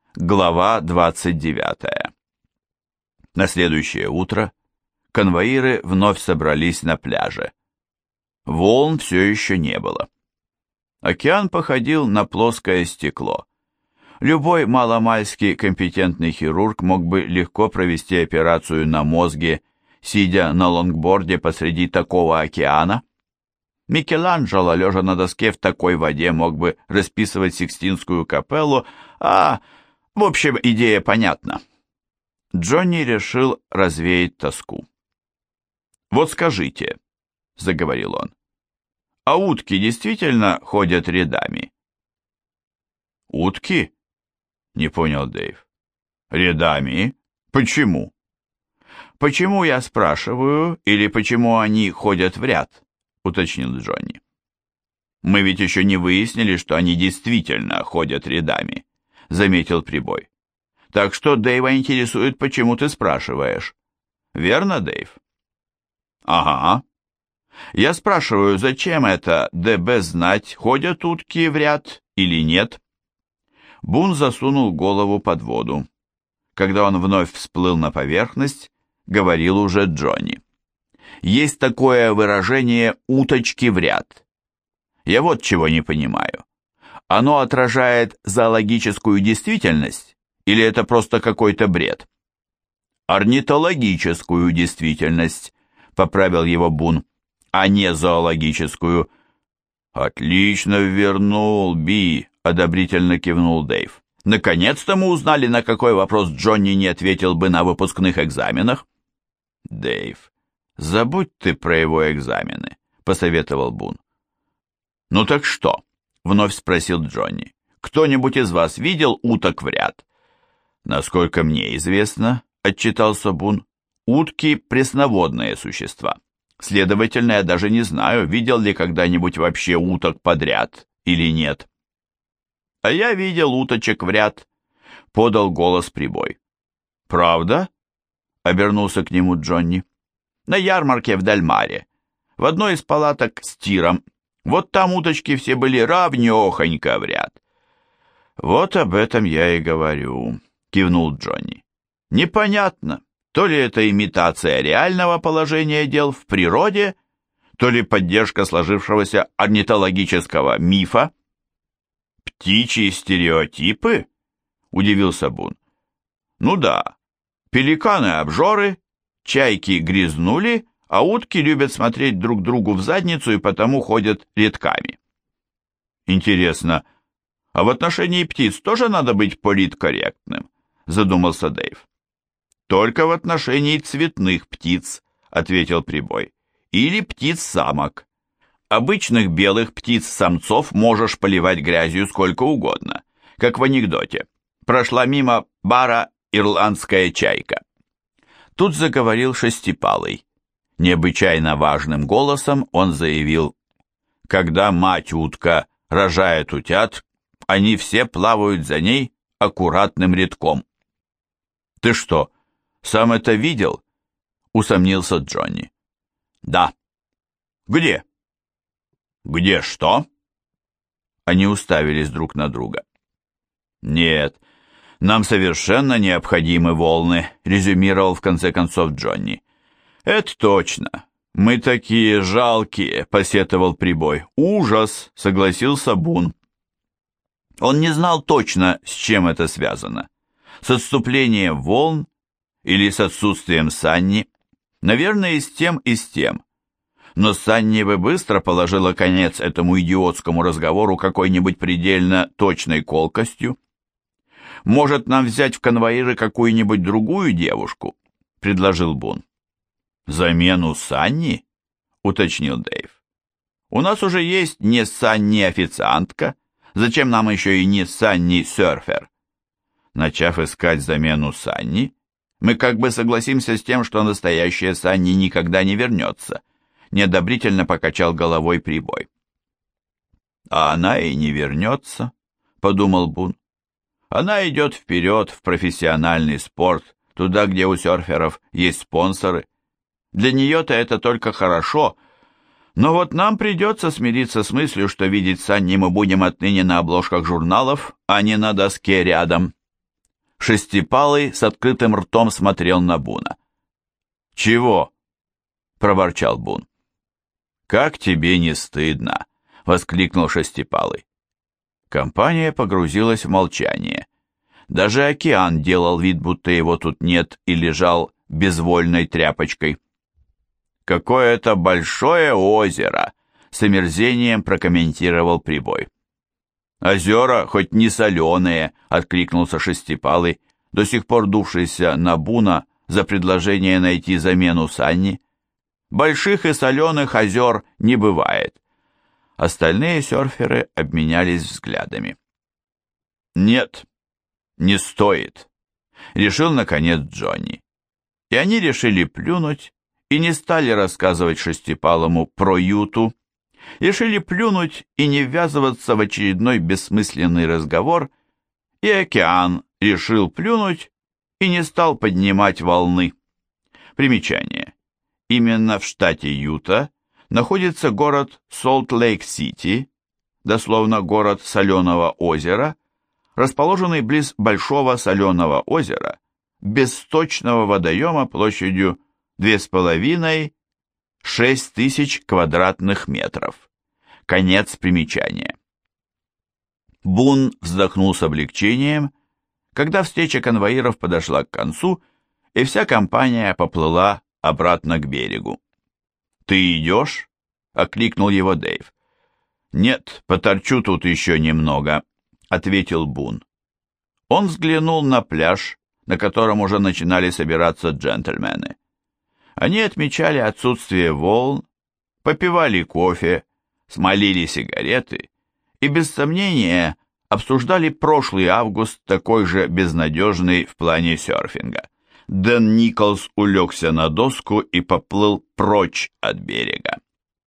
Глава 29. На следующее утро конвоиры вновь собрались на пляже. Волн все еще не было. Океан походил на плоское стекло. Любой маломальски компетентный хирург мог бы легко провести операцию на мозге, сидя на лонгборде посреди такого океана. Микеланджело, лежа на доске в такой воде, мог бы расписывать Сикстинскую капеллу, в общем, идея понятна. Джонни решил развеять тоску. «Вот скажите», — заговорил он, — «а утки действительно ходят рядами?» «Утки?» — не понял Дэйв. «Рядами? Почему?» «Почему, я спрашиваю, или почему они ходят в ряд?» — уточнил Джонни. «Мы ведь еще не выяснили, что они действительно ходят рядами», — заметил Прибой. «Так что Дэйва интересует, почему ты спрашиваешь. Верно, Дэйв?» «Ага. Я спрашиваю, зачем это ДБ знать, ходят утки в ряд или нет?» Бун засунул голову под воду. Когда он вновь всплыл на поверхность, говорил уже Джонни. «Есть такое выражение «уточки в ряд». Я вот чего не понимаю. Оно отражает зоологическую действительность или это просто какой-то бред?» «Орнитологическую действительность», — поправил его Бун, — «а не зоологическую». «Отлично вернул, Би», — одобрительно кивнул Дэйв. «Наконец-то мы узнали, на какой вопрос Джонни не ответил бы на выпускных экзаменах». «Дэйв, забудь ты про его экзамены», — посоветовал Бун. «Ну так что?» — вновь спросил Джонни. «Кто-нибудь из вас видел уток в ряд?» «Насколько мне известно», — отчитался Бун, — «утки — пресноводные существа. Следовательно, я даже не знаю, видел ли когда-нибудь вообще уток подряд или нет». «А я видел уточек в ряд», — подал голос Прибой. «Правда?» — обернулся к нему Джонни. «На ярмарке в Дальмаре, в одной из палаток с тиром. Вот там уточки все были равнёхонько в ряд». «Вот об этом я и говорю», — кивнул Джонни. «Непонятно, то ли это имитация реального положения дел в природе, то ли поддержка сложившегося орнитологического мифа». «Птичьи стереотипы?» — удивился Бун. «Ну да, пеликаны-обжоры, чайки грязнули, а утки любят смотреть друг другу в задницу и потому ходят рядками». «Интересно, а в отношении птиц тоже надо быть политкорректным?» — задумался Дэйв. «Только в отношении цветных птиц», — ответил Прибой, — «или птиц-самок. Обычных белых птиц-самцов можешь поливать грязью сколько угодно, как в анекдоте. Прошла мимо бара ирландская чайка». Тут заговорил Шестипалый. Необычайно важным голосом он заявил: «Когда мать-утка рожает утят, они все плавают за ней аккуратным рядком». «Ты что, сам это видел?» — усомнился Джонни. «Да». «Где?» «Где что?» Они уставились друг на друга. «Нет, нам совершенно необходимы волны», — резюмировал в конце концов Джонни. «Это точно. Мы такие жалкие», — посетовал Прибой. «Ужас», — согласился Бун. Он не знал точно, с чем это связано. С отступлением волн или с отсутствием Санни. Наверное, и с тем, и с тем. Но Санни бы быстро положила конец этому идиотскому разговору какой-нибудь предельно точной колкостью. «Может, нам взять в конвоиры какую-нибудь другую девушку?» — предложил Бун. «Замену Санни?» — уточнил Дэйв. «У нас уже есть не Санни-официантка. Зачем нам еще и не Санни-серфер?» Начав искать замену Санни, мы как бы согласимся с тем, что настоящая Санни никогда не вернется. Неодобрительно покачал головой Прибой. «А она и не вернется», — подумал Бун. «Она идет вперед в профессиональный спорт, туда, где у серферов есть спонсоры. Для нее-то это только хорошо, но вот нам придется смириться с мыслью, что видеть Санни мы будем отныне на обложках журналов, а не на доске рядом. Шестипалый с открытым ртом смотрел на Буна. «Чего?» — проворчал Бун. «Как тебе не стыдно?» — воскликнул Шестипалый. Компания погрузилась в молчание. Даже океан делал вид, будто его тут нет, и лежал безвольной тряпочкой. «Какое-то большое озеро!» — с омерзением прокомментировал Прибой. «Озера хоть не соленые!» — откликнулся Шестипалый, до сих пор дувшийся на Буна за предложение найти замену Санни. «Больших и соленых озер не бывает». Остальные серферы обменялись взглядами. «Нет, не стоит», — решил наконец Джонни. И они решили плюнуть и не стали рассказывать Шестипалому про Юту. Решили плюнуть и не ввязываться в очередной бессмысленный разговор, и океан решил плюнуть и не стал поднимать волны. Примечание. Именно в штате Юта находится город Солт-Лейк-Сити, дословно город соленого озера, расположенный близ большого соленого озера, бессточного водоема площадью 2,5–6 тысяч квадратных метров. Конец примечания. Бун вздохнул с облегчением, когда встреча конвоиров подошла к концу, и вся компания поплыла обратно к берегу. «Ты идешь?» — окликнул его Дэйв. «Нет, поторчу тут еще немного», — ответил Бун. Он взглянул на пляж, на котором уже начинали собираться джентльмены. Они отмечали отсутствие волн, попивали кофе, смолили сигареты и, без сомнения, обсуждали прошлый август, такой же безнадежный в плане серфинга. Дэн Николс улегся на доску и поплыл прочь от берега.